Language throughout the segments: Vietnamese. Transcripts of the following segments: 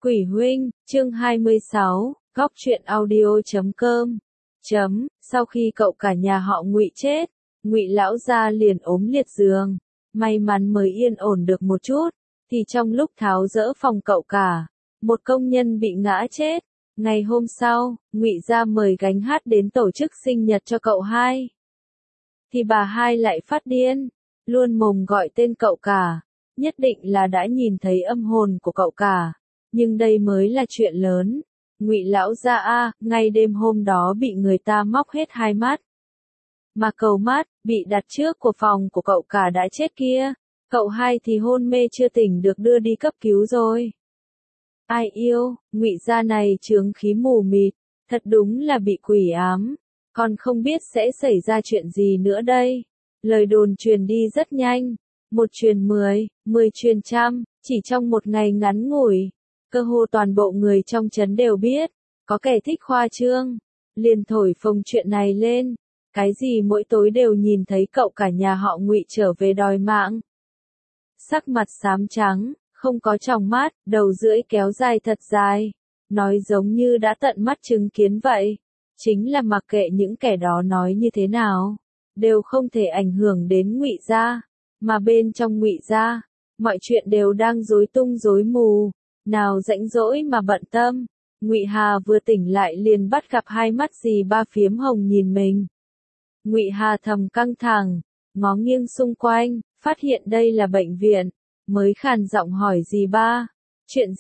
Quỷ huynh, chương 26, góc truyện audio.com. Sau khi cậu cả nhà họ Ngụy chết, Ngụy lão gia liền ốm liệt giường, may mắn mới yên ổn được một chút, thì trong lúc tháo dỡ phòng cậu cả, một công nhân bị ngã chết. Ngày hôm sau, Ngụy gia mời gánh hát đến tổ chức sinh nhật cho cậu hai. Thì bà hai lại phát điên, luôn mồm gọi tên cậu cả, nhất định là đã nhìn thấy âm hồn của cậu cả. Nhưng đây mới là chuyện lớn. Ngụy lão gia ngay đêm hôm đó bị người ta móc hết hai mắt. Mà cầu mắt, bị đặt trước của phòng của cậu cả đã chết kia. Cậu hai thì hôn mê chưa tỉnh được đưa đi cấp cứu rồi. Ai yêu, Ngụy gia này chướng khí mù mịt, thật đúng là bị quỷ ám. Còn không biết sẽ xảy ra chuyện gì nữa đây. Lời đồn truyền đi rất nhanh. Một truyền 10, 10 truyền trăm, chỉ trong một ngày ngắn ngủi. Cơ hồ toàn bộ người trong trấn đều biết, có kẻ thích khoa trương, liền thổi phồng chuyện này lên, cái gì mỗi tối đều nhìn thấy cậu cả nhà họ Ngụy trở về đòi mạng. Sắc mặt xám trắng, không có tròng mắt, đầu rưỡi kéo dài thật dài, nói giống như đã tận mắt chứng kiến vậy. Chính là mặc kệ những kẻ đó nói như thế nào, đều không thể ảnh hưởng đến Ngụy gia, mà bên trong Ngụy gia, mọi chuyện đều đang rối tung rối mù. Nào rãnh rỗi mà bận tâm. Ngụy Hà vừa tỉnh lại liền bắt gặp hai mắt dì ba phiếm hồng nhìn mình. Ngụy Hà thầm căng thẳng, ngó nghiêng xung quanh, phát hiện đây là bệnh viện, mới khàn giọng hỏi dì ba, chuyện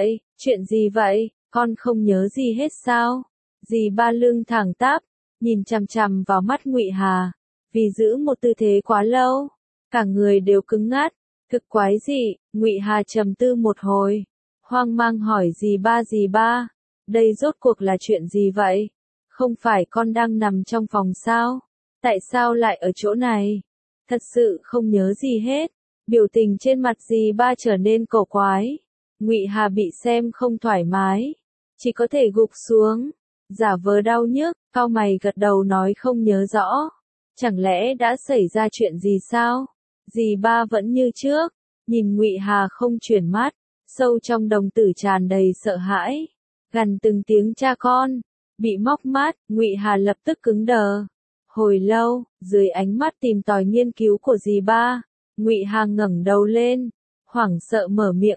gì vậy, con không nhớ gì hết sao? Dì ba lưng thẳng tắp, nhìn chằm chằm vào mắt Ngụy Hà, vì giữ một tư thế quá lâu, cả người đều cứng ngắc. Thực quái dị, Ngụy Hà trầm tư một hồi. Hoang mang hỏi dì ba, đây rốt cuộc là chuyện gì vậy? Không phải con đang nằm trong phòng sao? Tại sao lại ở chỗ này? Thật sự không nhớ gì hết. Biểu tình trên mặt dì ba trở nên cổ quái. Ngụy Hà bị xem không thoải mái, chỉ có thể gục xuống, giả vờ đau nhức, cau mày gật đầu nói không nhớ rõ. Chẳng lẽ đã xảy ra chuyện gì sao? Dì ba vẫn như trước, nhìn Ngụy Hà không chuyển mắt. Sâu trong đồng tử tràn đầy sợ hãi, gằn từng tiếng cha con, bị móc mắt, Ngụy Hà lập tức cứng đờ. Hồi lâu, dưới ánh mắt tìm tòi nghiên cứu của dì ba, Ngụy Hà ngẩng đầu lên, hoảng sợ mở miệng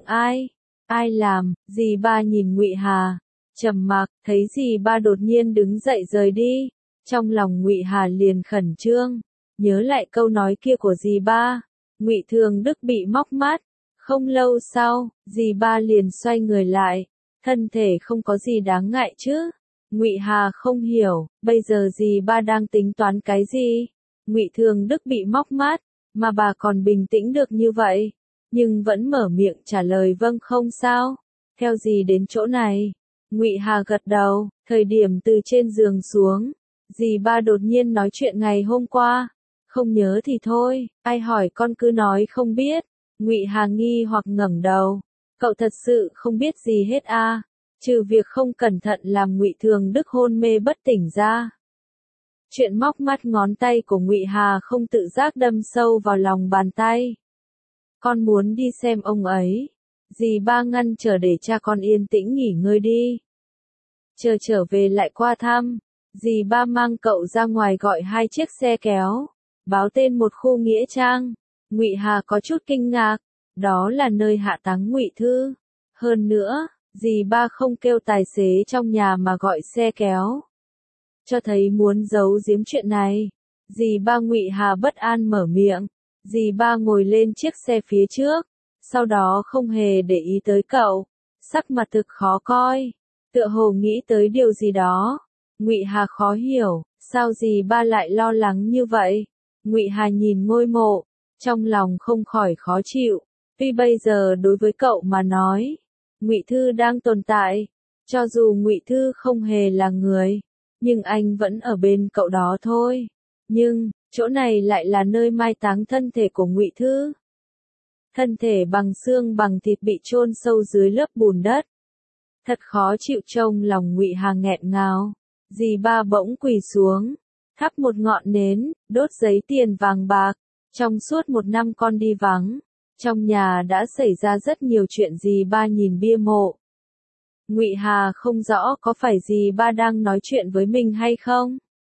ai làm? Dì ba nhìn Ngụy Hà, trầm mặc, thấy dì ba đột nhiên đứng dậy rời đi, trong lòng Ngụy Hà liền khẩn trương, nhớ lại câu nói kia của dì ba, Ngụy Thường Đức bị móc mắt. Không lâu sau, dì ba liền xoay người lại, thân thể không có gì đáng ngại chứ. Ngụy Hà không hiểu, bây giờ dì ba đang tính toán cái gì? Ngụy Thường Đức bị móc mắt, mà bà còn bình tĩnh được như vậy, nhưng vẫn mở miệng trả lời vâng không sao. Theo dì đến chỗ này, Ngụy Hà gật đầu, thời điểm từ trên giường xuống, dì ba đột nhiên nói chuyện ngày hôm qua. Không nhớ thì thôi, ai hỏi con cứ nói không biết. Ngụy Hà nghi hoặc ngẩng đầu, cậu thật sự không biết gì hết à, trừ việc không cẩn thận làm Ngụy Thường Đức hôn mê bất tỉnh ra. Chuyện móc mắt ngón tay của Ngụy Hà không tự giác đâm sâu vào lòng bàn tay. Con muốn đi xem ông ấy. Dì ba ngăn trở để cha con yên tĩnh nghỉ ngơi đi. Chờ trở về lại qua thăm, dì ba mang cậu ra ngoài gọi hai chiếc xe kéo, báo tên một khu nghĩa trang. Ngụy Hà có chút kinh ngạc, đó là nơi hạ táng Ngụy Thư. Hơn nữa, dì ba không kêu tài xế trong nhà mà gọi xe kéo, cho thấy muốn giấu giếm chuyện này. Dì ba Ngụy Hà bất an mở miệng, dì ba ngồi lên chiếc xe phía trước, sau đó không hề để ý tới cậu, sắc mặt thực khó coi, tựa hồ nghĩ tới điều gì đó. Ngụy Hà khó hiểu, sao dì ba lại lo lắng như vậy? Ngụy Hà nhìn ngôi mộ, trong lòng không khỏi khó chịu, tuy bây giờ đối với cậu mà nói, Ngụy Thư đang tồn tại, cho dù Ngụy Thư không hề là người, nhưng anh vẫn ở bên cậu đó thôi. Nhưng, chỗ này lại là nơi mai táng thân thể của Ngụy Thư. Thân thể bằng xương bằng thịt bị chôn sâu dưới lớp bùn đất. Thật khó chịu trông lòng Ngụy Hà nghẹn ngào. Dì ba bỗng quỳ xuống, thắp một ngọn nến, đốt giấy tiền vàng bạc. Trong suốt một năm con đi vắng, trong nhà đã xảy ra rất nhiều chuyện. Dì ba nhìn bia mộ, Ngụy Hà không rõ có phải dì ba đang nói chuyện với mình hay không.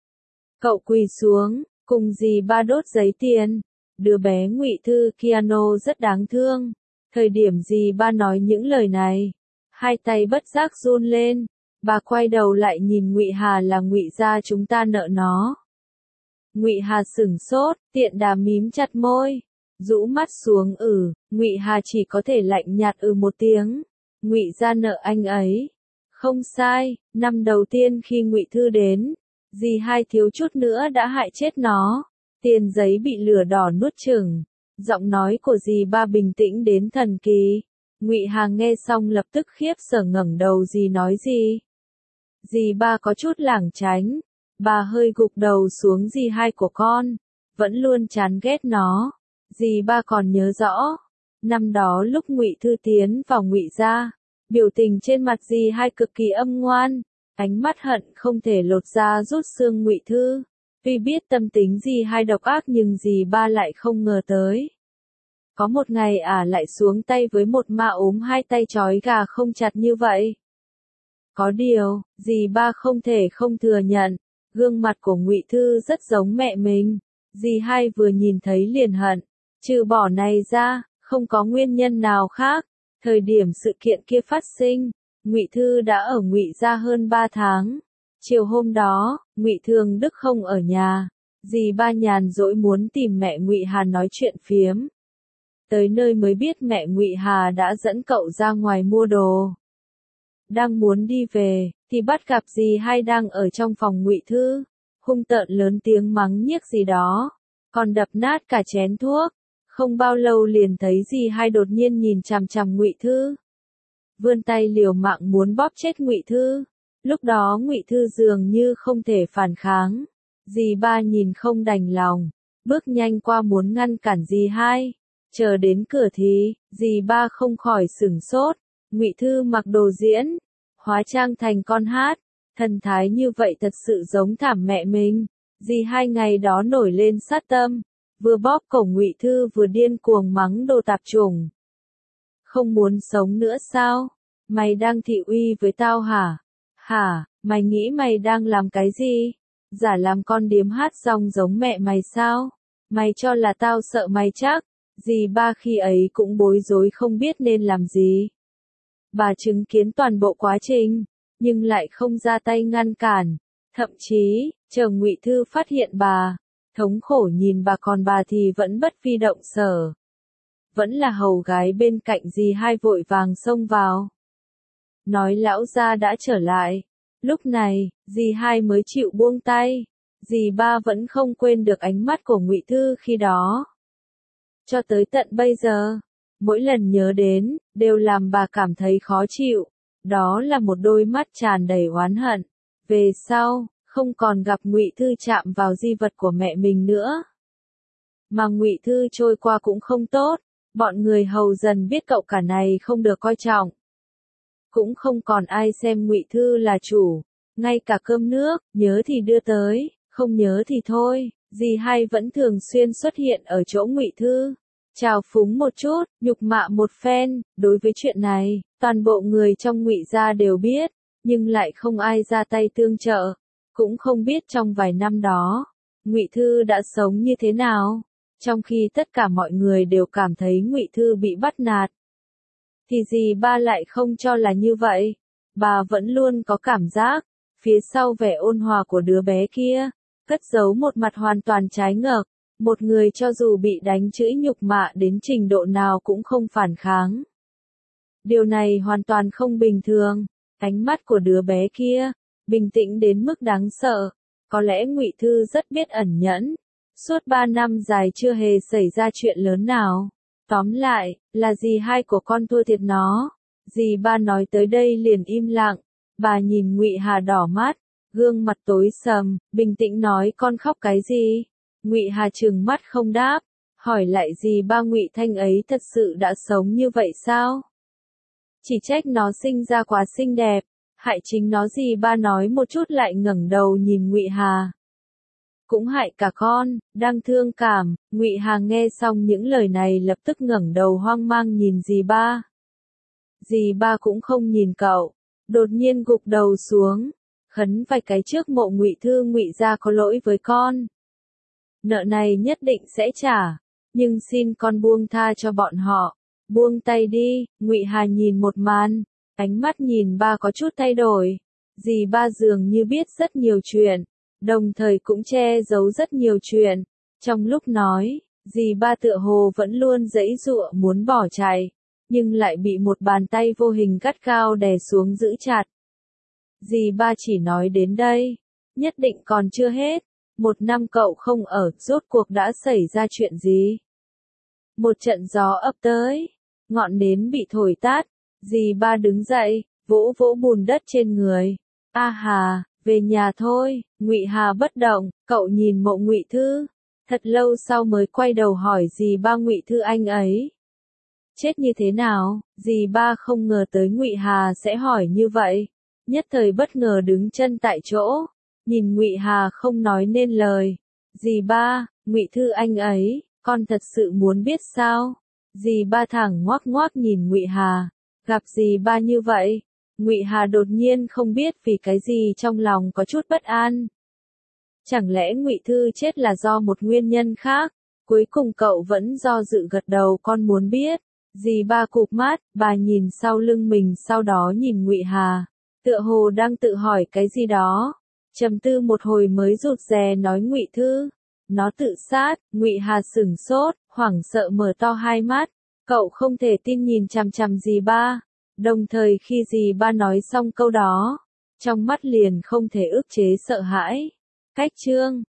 Cậu quỳ xuống, cùng dì ba đốt giấy tiền. Đứa bé Ngụy Thư Kiano rất đáng thương. Thời điểm dì ba nói những lời này, hai tay bất giác run lên. Bà quay đầu lại nhìn Ngụy Hà là Ngụy gia chúng ta nợ nó. Ngụy Hà sửng sốt, tiện đà mím chặt môi, rũ mắt xuống. Ngụy Hà chỉ có thể lạnh nhạt một tiếng. Ngụy gia nợ anh ấy. Không sai, năm đầu tiên khi Ngụy Thư đến, dì hai thiếu chút nữa đã hại chết nó. Tiền giấy bị lửa đỏ nuốt chửng. Giọng nói của dì ba bình tĩnh đến thần kỳ. Ngụy Hà nghe xong lập tức khiếp sợ ngẩng đầu. Dì nói gì? Dì ba có chút lảng tránh. Bà hơi gục đầu xuống. Dì hai của con vẫn luôn chán ghét nó. Dì ba còn nhớ rõ, năm đó lúc Ngụy Thư tiến vào Ngụy gia, biểu tình trên mặt dì hai cực kỳ âm ngoan, ánh mắt hận không thể lột da rút xương Ngụy Thư. Tuy biết tâm tính dì hai độc ác nhưng dì ba lại không ngờ tới. Có một ngày lại xuống tay với một ma ốm hai tay trói gà không chặt như vậy. Có điều, dì ba không thể không thừa nhận, gương mặt của Ngụy Thư rất giống mẹ mình. Dì hai vừa nhìn thấy liền hận. Trừ bỏ này ra, không có nguyên nhân nào khác. Thời điểm sự kiện kia phát sinh, Ngụy Thư đã ở Ngụy gia hơn 3 tháng. Chiều hôm đó, Ngụy Thường Đức không ở nhà. Dì ba nhàn rỗi muốn tìm mẹ Ngụy Hà nói chuyện phiếm. Tới nơi mới biết mẹ Ngụy Hà đã dẫn cậu ra ngoài mua đồ. Đang muốn đi về, thì bắt gặp dì hai đang ở trong phòng Ngụy Thư, hung tợn lớn tiếng mắng nhiếc gì đó, còn đập nát cả chén thuốc. Không bao lâu liền thấy dì hai đột nhiên nhìn chằm chằm Ngụy Thư, vươn tay liều mạng muốn bóp chết Ngụy Thư. Lúc đó Ngụy Thư dường như không thể phản kháng. Dì ba nhìn không đành lòng, bước nhanh qua muốn ngăn cản dì hai. Chờ đến cửa thì, dì ba không khỏi sửng sốt. Ngụy Thư mặc đồ diễn, hóa trang thành con hát, thần thái như vậy thật sự giống thảm mẹ mình. Dì hai ngày đó nổi lên sát tâm, vừa bóp cổ Ngụy Thư vừa điên cuồng mắng đồ tạp chủng. Không muốn sống nữa sao? Mày đang thị uy với tao hả? Hả, mày nghĩ mày đang làm cái gì? Giả làm con điếm hát rong giống mẹ mày sao? Mày cho là tao sợ mày chắc? Dì ba khi ấy cũng bối rối không biết nên làm gì. Bà chứng kiến toàn bộ quá trình, nhưng lại không ra tay ngăn cản. Thậm chí, chờ Ngụy Thư phát hiện bà, thống khổ nhìn bà còn bà thì vẫn bất vi động sở. Vẫn là hầu gái bên cạnh dì hai vội vàng xông vào. Nói lão gia đã trở lại. Lúc này, dì hai mới chịu buông tay. Dì ba vẫn không quên được ánh mắt của Ngụy Thư khi đó. Cho tới tận bây giờ, mỗi lần nhớ đến, đều làm bà cảm thấy khó chịu. Đó là một đôi mắt tràn đầy oán hận. Về sau, không còn gặp Ngụy Thư chạm vào di vật của mẹ mình nữa. Mà Ngụy Thư trôi qua cũng không tốt. Bọn người hầu dần biết cậu cả này không được coi trọng. Cũng không còn ai xem Ngụy Thư là chủ. Ngay cả cơm nước, nhớ thì đưa tới, không nhớ thì thôi. Dì hai vẫn thường xuyên xuất hiện ở chỗ Ngụy Thư, chào phúng một chút, nhục mạ một phen. Đối với chuyện này, toàn bộ người trong Ngụy gia đều biết, nhưng lại không ai ra tay tương trợ. Cũng không biết trong vài năm đó, Ngụy Thư đã sống như thế nào. Trong khi tất cả mọi người đều cảm thấy Ngụy Thư bị bắt nạt, thì dì ba lại không cho là như vậy. Bà vẫn luôn có cảm giác, phía sau vẻ ôn hòa của đứa bé kia, cất giấu một mặt hoàn toàn trái ngược. Một người cho dù bị đánh chửi nhục mạ đến trình độ nào cũng không phản kháng. Điều này hoàn toàn không bình thường. Ánh mắt của đứa bé kia, bình tĩnh đến mức đáng sợ. Có lẽ Ngụy Thư rất biết ẩn nhẫn. Suốt 3 năm dài chưa hề xảy ra chuyện lớn nào. Tóm lại, là dì hai của con thua thiệt nó. Dì ba nói tới đây liền im lặng. Bà nhìn Ngụy Hà đỏ mắt, gương mặt tối sầm, bình tĩnh nói con khóc cái gì? Ngụy Hà trừng mắt không đáp, hỏi lại dì ba Ngụy Thanh ấy thật sự đã sống như vậy sao? Chỉ trách nó sinh ra quá xinh đẹp, hại chính nó. Dì ba nói một chút lại ngẩng đầu nhìn Ngụy Hà. Cũng hại cả con, đang thương cảm. Ngụy Hà nghe xong những lời này lập tức ngẩng đầu hoang mang nhìn dì ba. Dì ba cũng không nhìn cậu, đột nhiên gục đầu xuống, khấn vài cái trước mộ Ngụy Thư. Ngụy gia có lỗi với con, nợ này nhất định sẽ trả, nhưng xin con buông tha cho bọn họ, buông tay đi. Ngụy Hà nhìn một màn, ánh mắt nhìn ba có chút thay đổi. Dì ba dường như biết rất nhiều chuyện, đồng thời cũng che giấu rất nhiều chuyện. Trong lúc nói, dì ba tựa hồ vẫn luôn giãy giụa muốn bỏ chạy, nhưng lại bị một bàn tay vô hình gắt gao đè xuống giữ chặt. Dì ba chỉ nói đến đây, nhất định còn chưa hết. 1 năm cậu không ở, rốt cuộc đã xảy ra chuyện gì? Một trận gió ập tới, ngọn nến bị thổi tắt, dì ba đứng dậy, vỗ vỗ bùn đất trên người. A Hà, về nhà thôi. Ngụy Hà bất động, cậu nhìn mộ Ngụy Thư, thật lâu sau mới quay đầu hỏi dì ba Ngụy Thư anh ấy chết như thế nào? Dì ba không ngờ tới Ngụy Hà sẽ hỏi như vậy, nhất thời bất ngờ đứng chân tại chỗ, nhìn Ngụy Hà không nói nên lời. Dì ba, Ngụy Thư anh ấy, con thật sự muốn biết sao? Dì ba thẳng ngoác ngoác nhìn Ngụy Hà, gặp dì ba như vậy, Ngụy Hà đột nhiên không biết vì cái gì trong lòng có chút bất an. Chẳng lẽ Ngụy Thư chết là do một nguyên nhân khác? Cuối cùng cậu vẫn do dự gật đầu, con muốn biết. Dì ba cụp mắt, bà nhìn sau lưng mình sau đó nhìn Ngụy Hà, tựa hồ đang tự hỏi cái gì đó. Trầm tư một hồi mới rụt rè nói Ngụy Thư, nó tự sát. Ngụy Hà sửng sốt, hoảng sợ mở to hai mắt, cậu không thể tin nhìn chằm chằm dì ba. Đồng thời khi dì ba nói xong câu đó, trong mắt liền không thể ức chế sợ hãi. Cách chương